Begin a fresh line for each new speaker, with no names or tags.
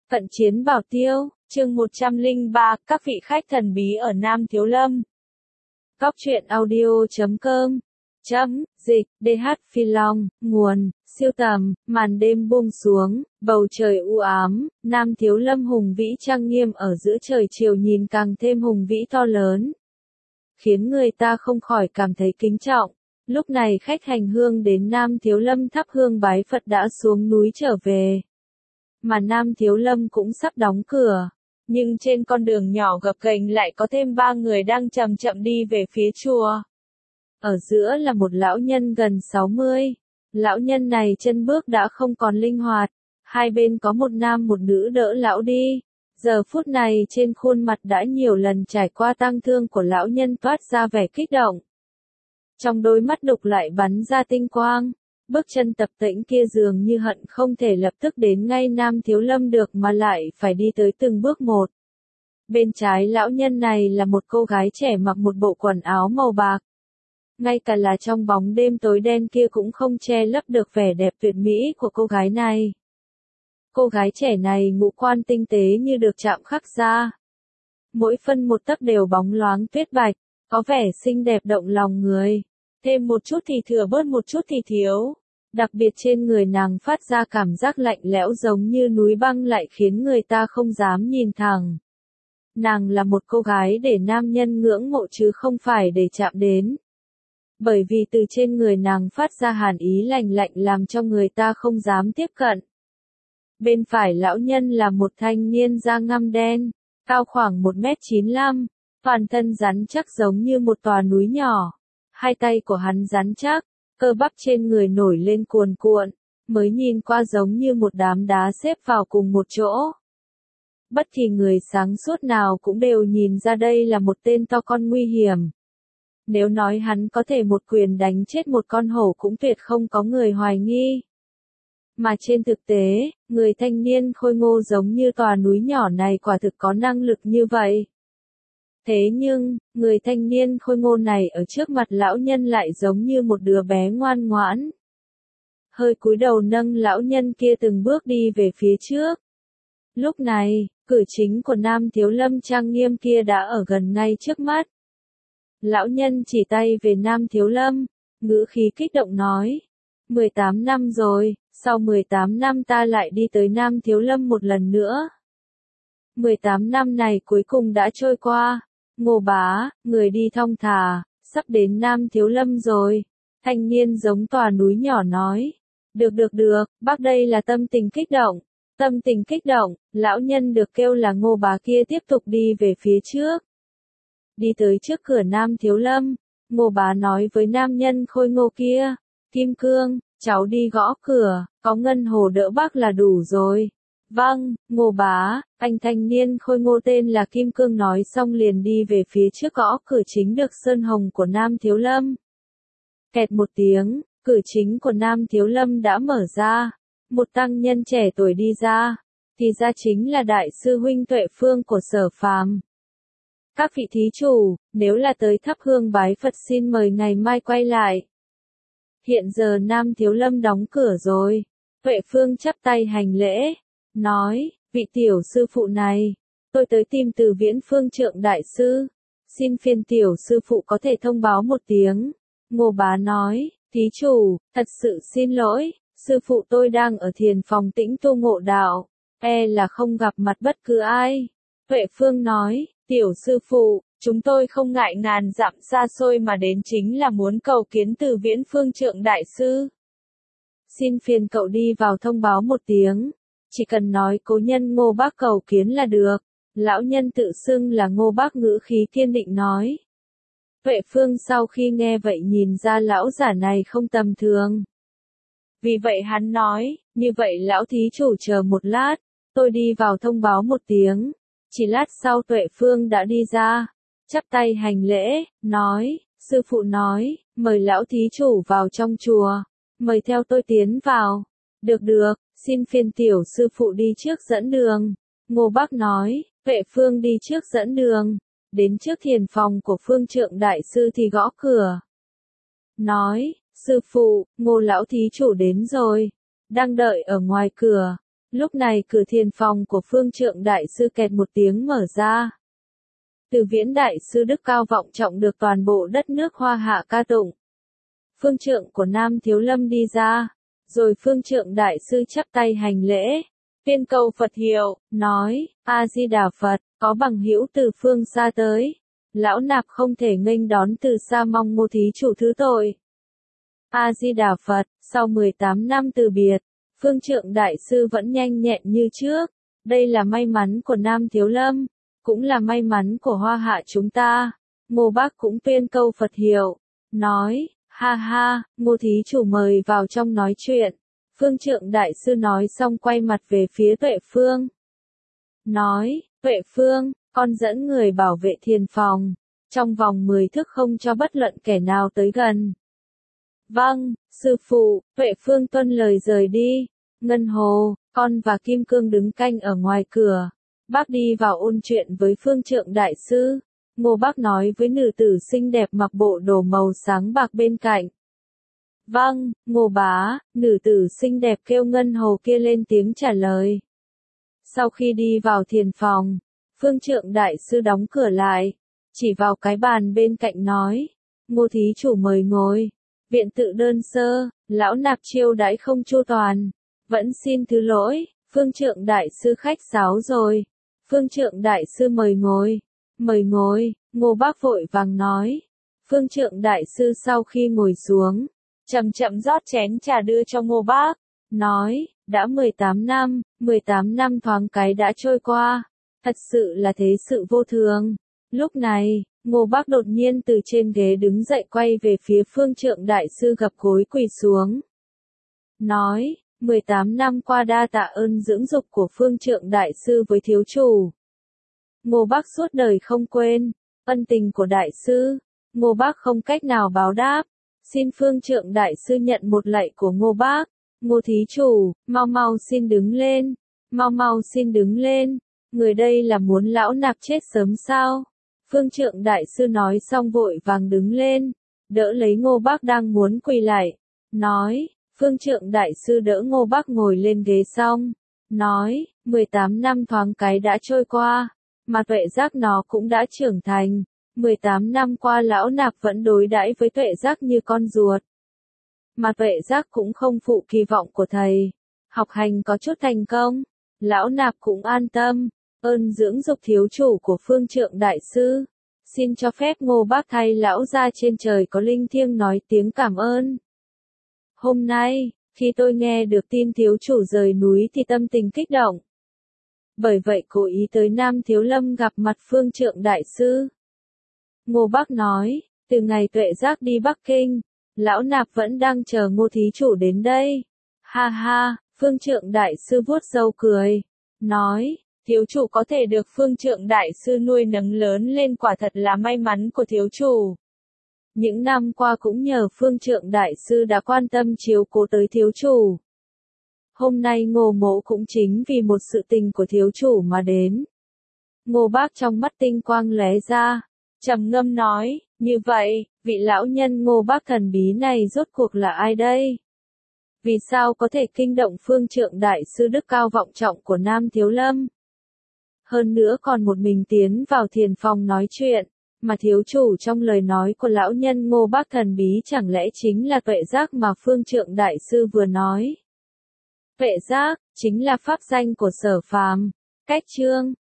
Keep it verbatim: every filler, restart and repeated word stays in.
Cận chiến bảo tiêu, chương một trăm lẻ ba, các vị khách thần bí ở Nam Thiếu Lâm. Góc truyện audio chấm com, chấm, dịch, đê hát Phi Long, nguồn, siêu tầm, màn đêm buông xuống, bầu trời u ám, Nam Thiếu Lâm hùng vĩ trang nghiêm ở giữa trời chiều nhìn càng thêm hùng vĩ to lớn, khiến người ta không khỏi cảm thấy kính trọng. Lúc này khách hành hương đến Nam Thiếu Lâm thắp hương bái Phật đã xuống núi trở về. Mà Nam Thiếu Lâm cũng sắp đóng cửa. Nhưng trên con đường nhỏ gập ghềnh lại có thêm ba người đang chậm chậm đi về phía chùa. Ở giữa là một lão nhân gần sáu mươi. Lão nhân này chân bước đã không còn linh hoạt. Hai bên có một nam một nữ đỡ lão đi. Giờ phút này trên khuôn mặt đã nhiều lần trải qua tang thương của lão nhân toát ra vẻ kích động. Trong đôi mắt đục lại bắn ra tinh quang. Bước chân tập tễnh kia dường như hận không thể lập tức đến ngay Nam Thiếu Lâm được mà lại phải đi tới từng bước một. Bên trái lão nhân này là một cô gái trẻ mặc một bộ quần áo màu bạc. Ngay cả là trong bóng đêm tối đen kia cũng không che lấp được vẻ đẹp tuyệt mỹ của cô gái này. Cô gái trẻ này ngũ quan tinh tế như được chạm khắc ra. Mỗi phân một tấc đều bóng loáng tuyết bạch, có vẻ xinh đẹp động lòng người. Thêm một chút thì thừa bớt một chút thì thiếu. Đặc biệt trên người nàng phát ra cảm giác lạnh lẽo giống như núi băng lại khiến người ta không dám nhìn thẳng. Nàng là một cô gái để nam nhân ngưỡng mộ chứ không phải để chạm đến. Bởi vì từ trên người nàng phát ra hàn ý lạnh lạnh làm cho người ta không dám tiếp cận. Bên phải lão nhân là một thanh niên da ngăm đen, cao khoảng một mét chín mươi lăm, toàn thân rắn chắc giống như một tòa núi nhỏ. Hai tay của hắn rắn chắc, cơ bắp trên người nổi lên cuồn cuộn, mới nhìn qua giống như một đám đá xếp vào cùng một chỗ. Bất kỳ người sáng suốt nào cũng đều nhìn ra đây là một tên to con nguy hiểm. Nếu nói hắn có thể một quyền đánh chết một con hổ cũng tuyệt không có người hoài nghi. Mà trên thực tế, người thanh niên khôi ngô giống như tòa núi nhỏ này quả thực có năng lực như vậy. Thế nhưng, người thanh niên khôi ngô này ở trước mặt lão nhân lại giống như một đứa bé ngoan ngoãn. Hơi cúi đầu nâng lão nhân kia từng bước đi về phía trước. Lúc này, cửa chính của Nam Thiếu Lâm trang nghiêm kia đã ở gần ngay trước mắt. Lão nhân chỉ tay về Nam Thiếu Lâm, ngữ khí kích động nói. mười tám năm rồi, sau mười tám năm ta lại đi tới Nam Thiếu Lâm một lần nữa. mười tám năm này cuối cùng đã trôi qua. Ngô bá, người đi thong thả, sắp đến Nam Thiếu Lâm rồi. Thanh niên giống tòa núi nhỏ nói. Được được được, bác đây là tâm tình kích động. Tâm tình kích động, lão nhân được kêu là Ngô bá kia tiếp tục đi về phía trước. Đi tới trước cửa Nam Thiếu Lâm, Ngô bá nói với nam nhân khôi ngô kia. Kim Cương, cháu đi gõ cửa, có ngân hồ đỡ bác là đủ rồi. Vâng, Ngô bá, anh thanh niên khôi ngô tên là Kim Cương nói xong liền đi về phía trước gõ cửa chính được sơn hồng của Nam Thiếu Lâm. Kẹt một tiếng, cửa chính của Nam Thiếu Lâm đã mở ra. Một tăng nhân trẻ tuổi đi ra, thì ra chính là đại sư huynh Tuệ Phương của Sở Phàm. Các vị thí chủ, nếu là tới thắp hương bái Phật xin mời ngày mai quay lại. Hiện giờ Nam Thiếu Lâm đóng cửa rồi. Tuệ Phương chắp tay hành lễ, nói, vị tiểu sư phụ này, tôi tới tìm Từ Viễn Phương Trượng đại sư. Xin phiền tiểu sư phụ có thể thông báo một tiếng. Ngô bá nói, thí chủ, thật sự xin lỗi, sư phụ tôi đang ở thiền phòng tĩnh tu ngộ đạo, e là không gặp mặt bất cứ ai. Tuệ Phương nói, tiểu sư phụ, chúng tôi không ngại ngàn dặm xa xôi mà đến chính là muốn cầu kiến Từ Viễn Phương Trượng đại sư. Xin phiền cậu đi vào thông báo một tiếng. Chỉ cần nói cố nhân Ngô bác cầu kiến là được. Lão nhân tự xưng là Ngô bác ngữ khí kiên định nói. Tuệ Phương sau khi nghe vậy nhìn ra lão giả này không tầm thường. Vì vậy hắn nói, như vậy lão thí chủ chờ một lát, tôi đi vào thông báo một tiếng. Chỉ lát sau Tuệ Phương đã đi ra, chắp tay hành lễ, nói, sư phụ nói, mời lão thí chủ vào trong chùa, mời theo tôi tiến vào. Được được, xin phiền tiểu sư phụ đi trước dẫn đường. Ngô bác nói, Tuệ Phương đi trước dẫn đường, đến trước thiền phòng của Phương Trượng đại sư thì gõ cửa. Nói, sư phụ, Ngô lão thí chủ đến rồi, đang đợi ở ngoài cửa. Lúc này cửa thiền phòng của Phương Trượng Đại Sư kẹt một tiếng mở ra. Từ Viễn Đại Sư đức cao vọng trọng được toàn bộ đất nước Hoa Hạ ca tụng. Phương trượng của Nam Thiếu Lâm đi ra, rồi Phương Trượng Đại Sư chắp tay hành lễ, tuyên câu Phật hiệu, nói, A-di-đà Phật, có bằng hữu từ phương xa tới. Lão nạp không thể nghênh đón từ xa, mong Ngô thí chủ thứ tội. A-di-đà Phật, sau mười tám năm từ biệt, Phương Trượng Đại Sư vẫn nhanh nhẹn như trước. Đây là may mắn của Nam Thiếu Lâm, cũng là may mắn của Hoa Hạ chúng ta. Ngô Bác cũng tuyên câu Phật hiệu, nói, ha ha, Ngô thí chủ mời vào trong nói chuyện. Phương Trượng Đại Sư nói xong quay mặt về phía Tuệ Phương. Nói, Tuệ Phương, con dẫn người bảo vệ thiền phòng, trong vòng mười thước không cho bất luận kẻ nào tới gần. Vâng, sư phụ. Tuệ Phương tuân lời rời đi. Ngân Hồ, con và Kim Cương đứng canh ở ngoài cửa. Bác đi vào ôn chuyện với Phương Trượng Đại Sư. Ngô Bác nói với nữ tử xinh đẹp mặc bộ đồ màu sáng bạc bên cạnh. Vâng, Ngô bá. Nữ tử xinh đẹp kêu Ngân Hồ kia lên tiếng trả lời. Sau khi đi vào thiền phòng, Phương Trượng Đại Sư đóng cửa lại, chỉ vào cái bàn bên cạnh nói, Ngô thí chủ mời ngồi. Viện tự đơn sơ, lão nạp chiêu đãi không chu toàn, vẫn xin thứ lỗi. Phương Trượng Đại Sư khách sáo rồi. Phương Trượng Đại Sư mời ngồi, mời ngồi. Ngô Bác vội vàng nói. Phương Trượng Đại Sư sau khi ngồi xuống, chậm chậm rót chén trà đưa cho Ngô Bác, nói, đã mười tám năm, mười tám năm thoáng cái đã trôi qua, thật sự là thế sự vô thường. Lúc này, Ngô Bác đột nhiên từ trên ghế đứng dậy quay về phía Phương Trượng Đại Sư gập gối quỳ xuống. Nói, mười tám năm qua đa tạ ơn dưỡng dục của Phương Trượng Đại Sư với thiếu chủ. Ngô Bác suốt đời không quên ân tình của Đại Sư. Ngô Bác không cách nào báo đáp. Xin Phương Trượng Đại Sư nhận một lạy của Ngô Bác. Ngô thí chủ, mau mau xin đứng lên. Mau mau xin đứng lên. Người đây là muốn lão nạp chết sớm sao? Phương Trượng Đại Sư nói xong vội vàng đứng lên, đỡ lấy Ngô Bác đang muốn quỳ lại. Nói, Phương Trượng Đại Sư đỡ Ngô Bác ngồi lên ghế xong. Nói, mười tám năm thoáng cái đã trôi qua, mà Tuệ Giác nó cũng đã trưởng thành. mười tám năm qua lão nạp vẫn đối đãi với Tuệ Giác như con ruột. Mà Tuệ Giác cũng không phụ kỳ vọng của thầy. Học hành có chút thành công, lão nạp cũng an tâm. Ơn dưỡng dục thiếu chủ của Phương Trượng Đại Sư. Xin cho phép Ngô Bác thay lão gia trên trời có linh thiêng nói tiếng cảm ơn. Hôm nay, khi tôi nghe được tin thiếu chủ rời núi thì tâm tình kích động. Bởi vậy cố ý tới Nam Thiếu Lâm gặp mặt Phương Trượng Đại Sư. Ngô Bác nói, từ ngày Tuệ Giác đi Bắc Kinh, lão nạp vẫn đang chờ Ngô thí chủ đến đây. Ha ha, Phương Trượng Đại Sư vuốt râu cười, nói, thiếu chủ có thể được Phương Trượng Đại Sư nuôi nấng lớn lên quả thật là may mắn của thiếu chủ. Những năm qua cũng nhờ Phương Trượng Đại Sư đã quan tâm chiếu cố tới thiếu chủ. Hôm nay Ngô mỗ cũng chính vì một sự tình của thiếu chủ mà đến. Ngô Bác trong mắt tinh quang lóe ra, trầm ngâm nói, như vậy, vị lão nhân Ngô Bác thần bí này rốt cuộc là ai đây? Vì sao có thể kinh động Phương Trượng Đại Sư đức cao vọng trọng của Nam Thiếu Lâm? Hơn nữa còn một mình tiến vào thiền phòng nói chuyện, mà thiếu chủ trong lời nói của lão nhân Ngô Bác thần bí chẳng lẽ chính là Tuệ Giác mà Phương Trượng Đại Sư vừa nói? Tuệ Giác, chính là pháp danh của Sở Phàm. Cách chương